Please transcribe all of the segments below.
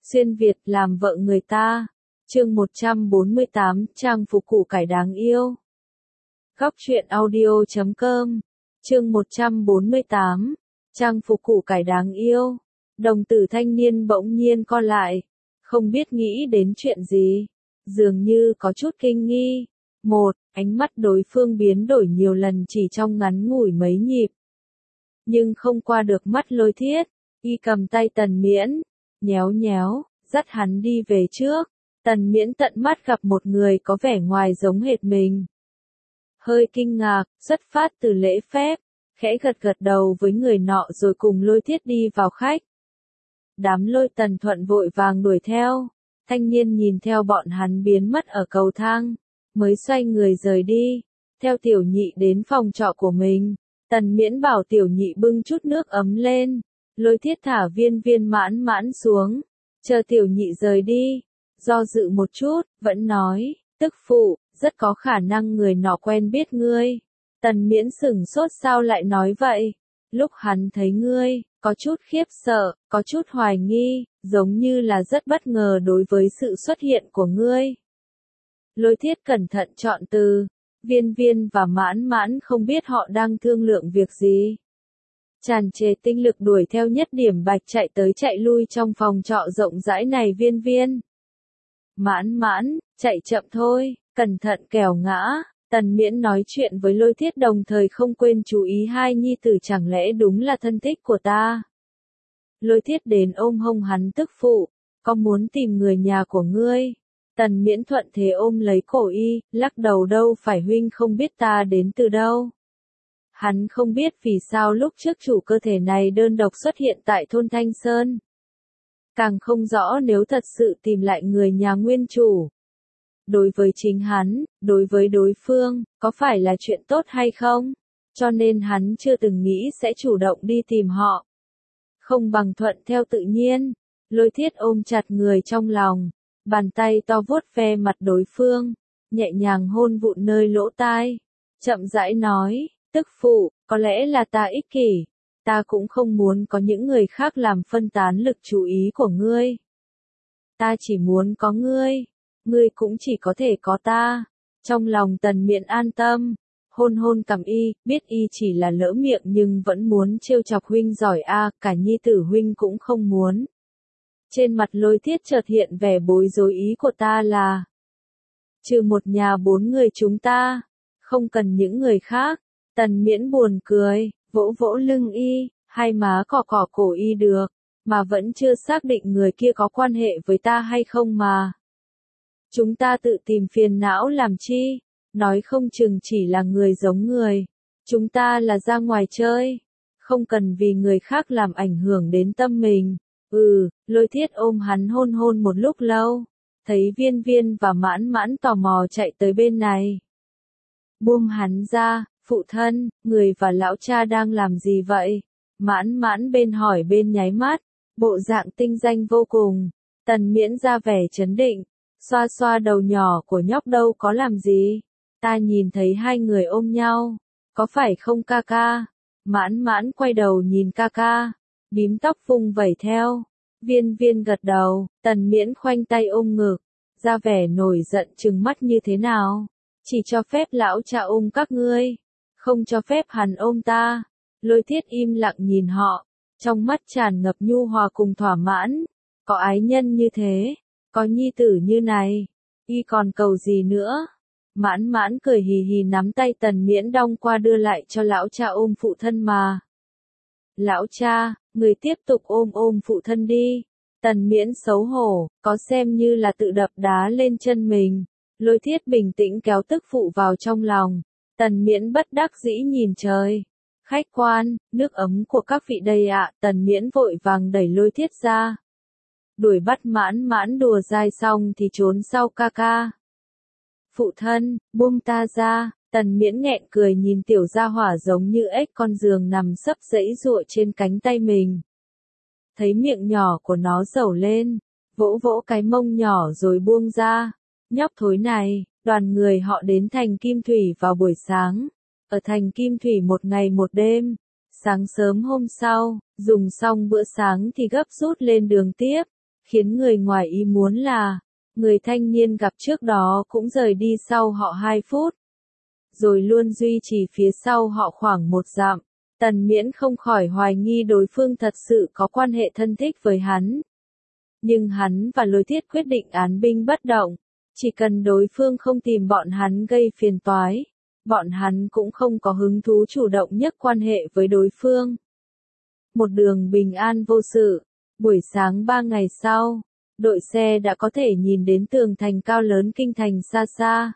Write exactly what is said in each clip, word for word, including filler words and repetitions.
Xuyên Việt làm vợ người ta. Chương một trăm bốn mươi tám, trang phục củ cải đáng yêu. Góc truyện audio chấm com. Chương một trăm bốn mươi tám, trang phục củ cải đáng yêu. Đồng tử thanh niên bỗng nhiên co lại, không biết nghĩ đến chuyện gì, dường như có chút kinh nghi. Một, ánh mắt đối phương biến đổi nhiều lần chỉ trong ngắn ngủi mấy nhịp. Nhưng không qua được mắt Lôi Thiết, y cầm tay Tần Miễn, nhéo nhéo, dắt hắn đi về trước. Tần Miễn tận mắt gặp một người có vẻ ngoài giống hệt mình. Hơi kinh ngạc, xuất phát từ lễ phép, khẽ gật gật đầu với người nọ rồi cùng Lôi Thiết đi vào khách. Đám Lôi Tần Thuận vội vàng đuổi theo, thanh niên nhìn theo bọn hắn biến mất ở cầu thang, mới xoay người rời đi, theo Tiểu Nhị đến phòng trọ của mình. Tần Miễn bảo Tiểu Nhị bưng chút nước ấm lên, Lôi Thiết thả Viên Viên Mãn Mãn xuống, chờ Tiểu Nhị rời đi, do dự một chút, vẫn nói, tức phụ, rất có khả năng người nọ quen biết ngươi. Tần Miễn sửng sốt sao lại nói vậy, lúc hắn thấy ngươi, có chút khiếp sợ, có chút hoài nghi, giống như là rất bất ngờ đối với sự xuất hiện của ngươi. Lôi Thiết cẩn thận chọn từ, Viên Viên và Mãn Mãn không biết họ đang thương lượng việc gì. Tràn trề tinh lực đuổi theo Nhất Điểm Bạch chạy tới chạy lui trong phòng trọ rộng rãi này. Viên Viên, Mãn Mãn, chạy chậm thôi, cẩn thận kẻo ngã. Tần Miễn nói chuyện với Lôi Thiết đồng thời không quên chú ý hai nhi tử, chẳng lẽ đúng là thân thích của ta. Lôi Thiết đến ôm hông hắn, tức phụ, có muốn tìm người nhà của ngươi. Tần Miễn thuận thế ôm lấy cổ y, lắc đầu, đâu phải huynh không biết ta đến từ đâu. Hắn không biết vì sao lúc trước chủ cơ thể này đơn độc xuất hiện tại thôn Thanh Sơn. Càng không rõ nếu thật sự tìm lại người nhà nguyên chủ. Đối với chính hắn, đối với đối phương, có phải là chuyện tốt hay không? Cho nên hắn chưa từng nghĩ sẽ chủ động đi tìm họ. Không bằng thuận theo tự nhiên. Lôi Thiết ôm chặt người trong lòng, bàn tay to vuốt ve mặt đối phương, nhẹ nhàng hôn vụn nơi lỗ tai, chậm rãi nói, tức phụ, có lẽ là ta ích kỷ, ta cũng không muốn có những người khác làm phân tán lực chú ý của ngươi. Ta chỉ muốn có ngươi, ngươi cũng chỉ có thể có ta. Trong lòng Tần Miễn an tâm, hôn hôn cằm y, biết y chỉ là lỡ miệng nhưng vẫn muốn trêu chọc huynh giỏi a, cả nhi tử huynh cũng không muốn. Trên mặt Lôi Thiết chợt hiện vẻ bối rối, ý của ta là trừ một nhà bốn người chúng ta, không cần những người khác. Tần Miễn buồn cười, vỗ vỗ lưng y, hai má cỏ cỏ cổ y, được, mà vẫn chưa xác định người kia có quan hệ với ta hay không mà. Chúng ta tự tìm phiền não làm chi, nói không chừng chỉ là người giống người. Chúng ta là ra ngoài chơi, không cần vì người khác làm ảnh hưởng đến tâm mình. Ừ, Lôi Thiết ôm hắn hôn hôn một lúc lâu, thấy Viên Viên và Mãn Mãn tò mò chạy tới bên này. Buông hắn ra, phụ thân, người và lão cha đang làm gì vậy? Mãn Mãn bên hỏi bên nháy mắt, bộ dạng tinh danh vô cùng. Tần Miễn ra vẻ trấn định, xoa xoa đầu nhỏ của nhóc, đâu có làm gì. Ta nhìn thấy hai người ôm nhau, có phải không ca ca? Mãn Mãn quay đầu nhìn ca ca, bím tóc vung vẩy theo. Viên Viên gật đầu, Tần Miễn khoanh tay ôm ngực, ra vẻ nổi giận trừng mắt, như thế nào? Chỉ cho phép lão cha ôm các ngươi, không cho phép hắn ôm ta. Lôi Thiết im lặng nhìn họ, trong mắt tràn ngập nhu hòa cùng thỏa mãn. Có ái nhân như thế, có nhi tử như này, y còn cầu gì nữa? Mãn Mãn cười hì hì nắm tay Tần Miễn đong qua đưa lại cho lão cha ôm phụ thân mà. Lão cha, người tiếp tục ôm ôm phụ thân đi. Tần Miễn xấu hổ, có xem như là tự đập đá lên chân mình. Lôi Thiết bình tĩnh kéo tức phụ vào trong lòng. Tần Miễn bất đắc dĩ nhìn trời. Khách quan, nước ấm của các vị đây ạ. Tần Miễn vội vàng đẩy Lôi Thiết ra. Đuổi bắt Mãn Mãn đùa dai xong thì trốn sau ca ca. Phụ thân, buông ta ra. Tần Miễn nghẹn cười nhìn tiểu gia hỏa giống như ếch con giường nằm sấp giãy giụa trên cánh tay mình. Thấy miệng nhỏ của nó dẩu lên, vỗ vỗ cái mông nhỏ rồi buông ra. Nhóc thối này, đoàn người họ đến thành Kim Thủy vào buổi sáng. Ở thành Kim Thủy một ngày một đêm. Sáng sớm hôm sau, dùng xong bữa sáng thì gấp rút lên đường tiếp. Khiến người ngoài ý muốn là, người thanh niên gặp trước đó cũng rời đi sau họ hai phút. Rồi luôn duy trì phía sau họ khoảng một dặm. Tần Miễn không khỏi hoài nghi đối phương thật sự có quan hệ thân thích với hắn. Nhưng hắn và Lôi Thiết quyết định án binh bất động. Chỉ cần đối phương không tìm bọn hắn gây phiền toái, bọn hắn cũng không có hứng thú chủ động nhất quan hệ với đối phương. Một đường bình an vô sự. Buổi sáng ba ngày sau, đội xe đã có thể nhìn đến tường thành cao lớn kinh thành xa xa.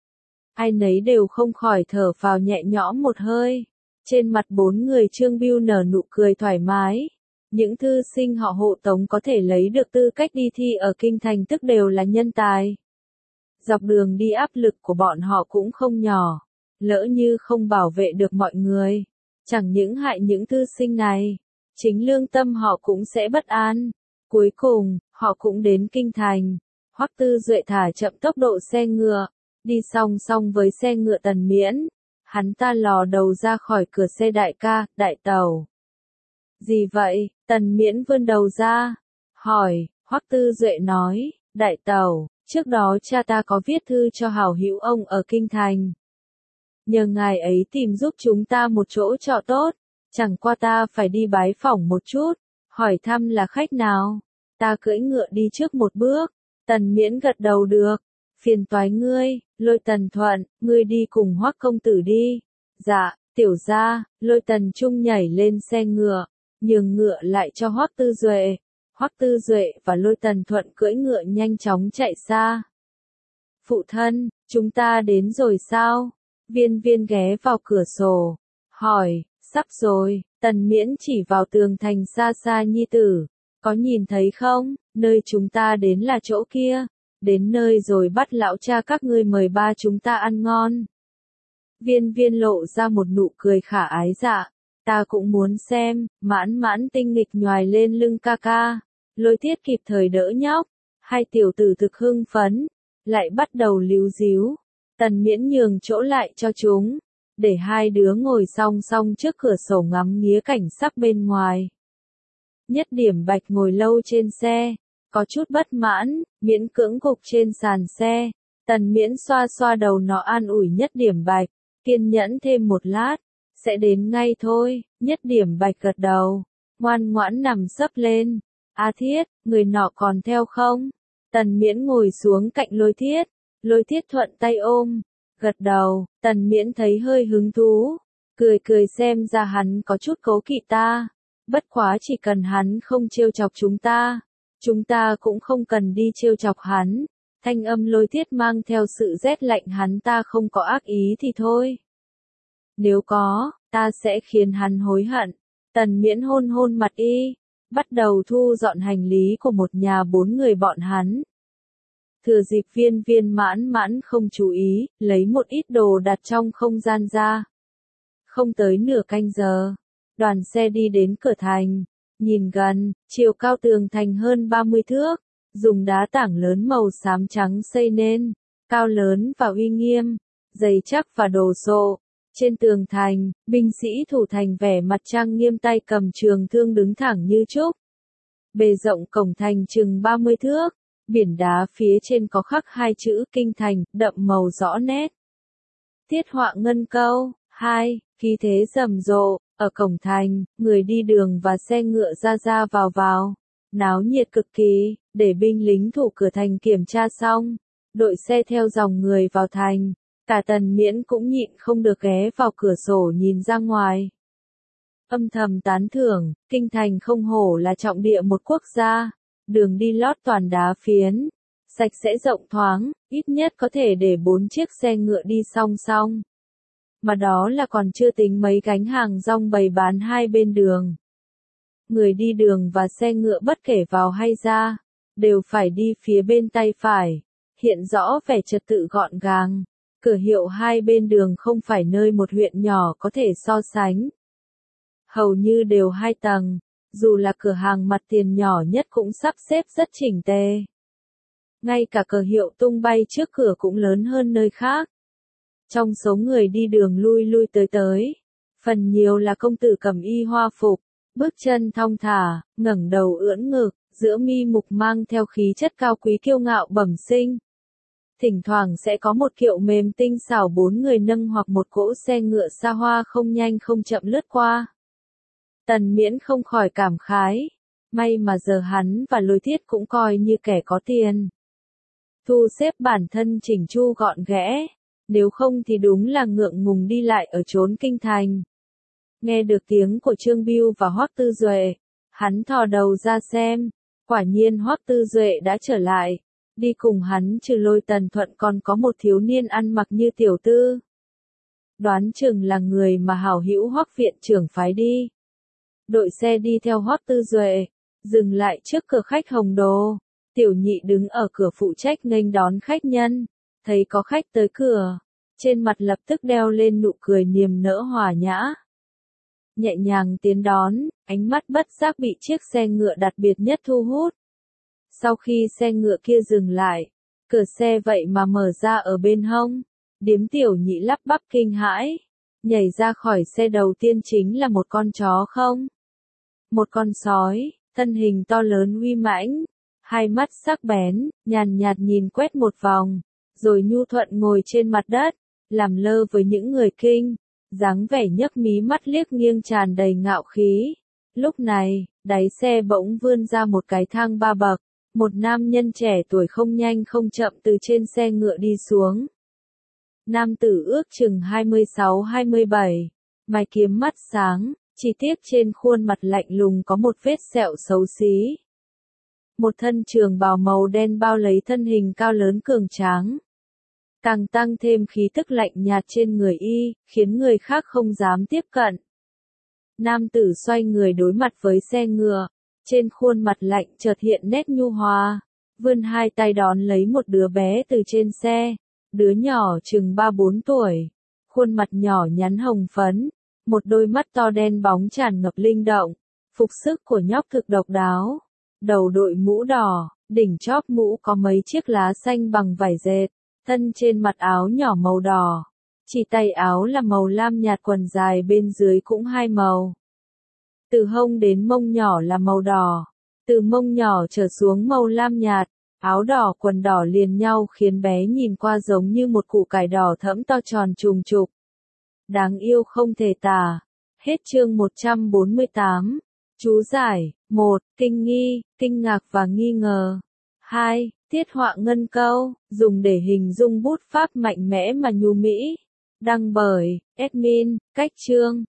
Ai nấy đều không khỏi thở phào nhẹ nhõm một hơi. Trên mặt bốn người Trương Bưu nở nụ cười thoải mái. Những thư sinh họ hộ tống có thể lấy được tư cách đi thi ở kinh thành tức đều là nhân tài. Dọc đường đi áp lực của bọn họ cũng không nhỏ. Lỡ như không bảo vệ được mọi người, chẳng những hại những thư sinh này, chính lương tâm họ cũng sẽ bất an. Cuối cùng, họ cũng đến kinh thành. Hoắc Tư Duệ thả chậm tốc độ xe ngựa, đi song song với xe ngựa Tần Miễn. Hắn ta lò đầu ra khỏi cửa xe đại ca, đại tẩu. Gì vậy? Tần Miễn vươn đầu ra, hỏi. Hoắc Tư Duệ nói, đại tẩu, trước đó cha ta có viết thư cho hảo hữu ông ở kinh thành. Nhờ ngài ấy tìm giúp chúng ta một chỗ trọ tốt, chẳng qua ta phải đi bái phỏng một chút, hỏi thăm là khách nào. Ta cưỡi ngựa đi trước một bước. Tần Miễn gật đầu được. Phiền toái ngươi, Lôi Tần thuận, ngươi đi cùng Hoắc công tử đi. Dạ, tiểu gia. Lôi Tần Trung nhảy lên xe ngựa, nhường ngựa lại cho Hoắc Tư Duệ. Hoắc Tư Duệ và Lôi Tần thuận cưỡi ngựa nhanh chóng chạy xa. Phụ thân, chúng ta đến rồi sao? Viên Viên ghé vào cửa sổ, hỏi. Sắp rồi. Tần Miễn chỉ vào tường thành xa xa nhi tử. Có nhìn thấy không, nơi chúng ta đến là chỗ kia. Đến nơi rồi bắt lão cha các ngươi mời ba chúng ta ăn ngon. Viên Viên lộ ra một nụ cười khả ái dạ. Ta cũng muốn xem. Mãn Mãn tinh nghịch nhoài lên lưng ca ca. Lôi Thiết kịp thời đỡ nhóc. Hai tiểu tử thực hưng phấn, lại bắt đầu líu díu. Tần Miễn nhường chỗ lại cho chúng, để hai đứa ngồi song song trước cửa sổ ngắm nghía cảnh sắc bên ngoài. Nhất Điểm Bạch ngồi lâu trên xe, có chút bất mãn, miễn cưỡng gục trên sàn xe. Tần Miễn xoa xoa đầu nó an ủi Nhất Điểm Bạch, kiên nhẫn thêm một lát, sẽ đến ngay thôi. Nhất Điểm Bạch gật đầu, ngoan ngoãn nằm sấp lên. A Thiết, người nọ còn theo không? Tần Miễn ngồi xuống cạnh Lôi Thiết, Lôi Thiết thuận tay ôm, gật đầu. Tần Miễn thấy hơi hứng thú, cười cười xem ra hắn có chút cố kỵ ta. Bất quá chỉ cần hắn không trêu chọc chúng ta, chúng ta cũng không cần đi trêu chọc hắn. Thanh âm Lôi Thiết mang theo sự rét lạnh, hắn ta không có ác ý thì thôi. Nếu có, ta sẽ khiến hắn hối hận. Tần Miễn hôn hôn mặt y, bắt đầu thu dọn hành lý của một nhà bốn người bọn hắn. Thừa dịp Viên Viên Mãn Mãn không chú ý, lấy một ít đồ đặt trong không gian ra. Không tới nửa canh giờ, đoàn xe đi đến cửa thành. Nhìn gần, chiều cao tường thành hơn ba mươi thước, dùng đá tảng lớn màu xám trắng xây nên, cao lớn và uy nghiêm, dày chắc và đồ sộ. Trên tường thành, binh sĩ thủ thành vẻ mặt trang nghiêm tay cầm trường thương đứng thẳng như trúc. Bề rộng cổng thành chừng ba mươi thước, biển đá phía trên có khắc hai chữ kinh thành, đậm màu rõ nét. Tiết họa ngân câu. Hai, khí thế rầm rộ. Ở cổng thành, người đi đường và xe ngựa ra ra vào vào, náo nhiệt cực kỳ. Để binh lính thủ cửa thành kiểm tra xong, đội xe theo dòng người vào thành. Cả Tần Miễn cũng nhịn không được ghé vào cửa sổ nhìn ra ngoài. Âm thầm tán thưởng, kinh thành không hổ là trọng địa một quốc gia. Đường đi lót toàn đá phiến, sạch sẽ rộng thoáng, ít nhất có thể để bốn chiếc xe ngựa đi song song. Mà đó là còn chưa tính mấy gánh hàng rong bày bán hai bên đường. Người đi đường và xe ngựa bất kể vào hay ra, đều phải đi phía bên tay phải, hiện rõ vẻ trật tự gọn gàng. Cửa hiệu hai bên đường không phải nơi một huyện nhỏ có thể so sánh. Hầu như đều hai tầng, dù là cửa hàng mặt tiền nhỏ nhất cũng sắp xếp rất chỉnh tề. Ngay cả cờ hiệu tung bay trước cửa cũng lớn hơn nơi khác. Trong số người đi đường lui lui tới tới, phần nhiều là công tử cầm y hoa phục, bước chân thong thả, ngẩng đầu ưỡn ngực, giữa mi mục mang theo khí chất cao quý kiêu ngạo bẩm sinh. Thỉnh thoảng sẽ có một kiệu mềm tinh xảo bốn người nâng hoặc một cỗ xe ngựa xa hoa không nhanh không chậm lướt qua. Tần Miễn không khỏi cảm khái, may mà giờ hắn và Lôi Thiết cũng coi như kẻ có tiền. Thu xếp bản thân chỉnh chu gọn ghẽ, nếu không thì đúng là ngượng ngùng đi lại ở chốn kinh thành. Nghe được tiếng của Trương Bưu và Hoắc Tư Duệ, hắn thò đầu ra xem, quả nhiên Hoắc Tư Duệ đã trở lại, đi cùng hắn trừ Lôi Tần Thuận còn có một thiếu niên ăn mặc như tiểu tư. Đoán chừng là người mà hảo hữu Hoắc viện trưởng phái đi. Đội xe đi theo Hoắc Tư Duệ, dừng lại trước cửa khách Hồng Đồ. Tiểu Nhị đứng ở cửa phụ trách nghênh đón khách nhân, thấy có khách tới cửa, trên mặt lập tức đeo lên nụ cười niềm nở hòa nhã. Nhẹ nhàng tiến đón, ánh mắt bất giác bị chiếc xe ngựa đặc biệt nhất thu hút. Sau khi xe ngựa kia dừng lại, cửa xe vậy mà mở ra ở bên hông, điếm Tiểu Nhị lắp bắp kinh hãi, nhảy ra khỏi xe đầu tiên chính là một con chó không? Một con sói, thân hình to lớn uy mãnh, hai mắt sắc bén, nhàn nhạt nhìn quét một vòng, rồi nhu thuận ngồi trên mặt đất, làm lơ với những người kinh, dáng vẻ nhấc mí mắt liếc nghiêng tràn đầy ngạo khí. Lúc này, đáy xe bỗng vươn ra một cái thang ba bậc, một nam nhân trẻ tuổi không nhanh không chậm từ trên xe ngựa đi xuống. Nam tử ước chừng hai mươi sáu hai mươi bảy, mày kiếm mắt sáng, chỉ tiếc trên khuôn mặt lạnh lùng có một vết sẹo xấu xí. Một thân trường bào màu đen bao lấy thân hình cao lớn cường tráng, càng tăng thêm khí tức lạnh nhạt trên người y, khiến người khác không dám tiếp cận. Nam tử xoay người đối mặt với xe ngựa, trên khuôn mặt lạnh chợt hiện nét nhu hòa, vươn hai tay đón lấy một đứa bé từ trên xe, đứa nhỏ chừng ba bốn tuổi, khuôn mặt nhỏ nhắn hồng phấn, một đôi mắt to đen bóng tràn ngập linh động, phục sức của nhóc thực độc đáo, đầu đội mũ đỏ, đỉnh chóp mũ có mấy chiếc lá xanh bằng vải dệt, thân trên mặt áo nhỏ màu đỏ, chỉ tay áo là màu lam nhạt, quần dài bên dưới cũng hai màu. Từ hông đến mông nhỏ là màu đỏ, từ mông nhỏ trở xuống màu lam nhạt, áo đỏ quần đỏ liền nhau khiến bé nhìn qua giống như một củ cải đỏ thẫm to tròn trùng trục. Đáng yêu không thể tả. Hết chương một trăm bốn mươi tám. Chú giải. một. Kinh nghi, kinh ngạc và nghi ngờ. hai. Tiết họa ngân câu, dùng để hình dung bút pháp mạnh mẽ mà nhu mỹ. Đăng bởi admin, cách chương.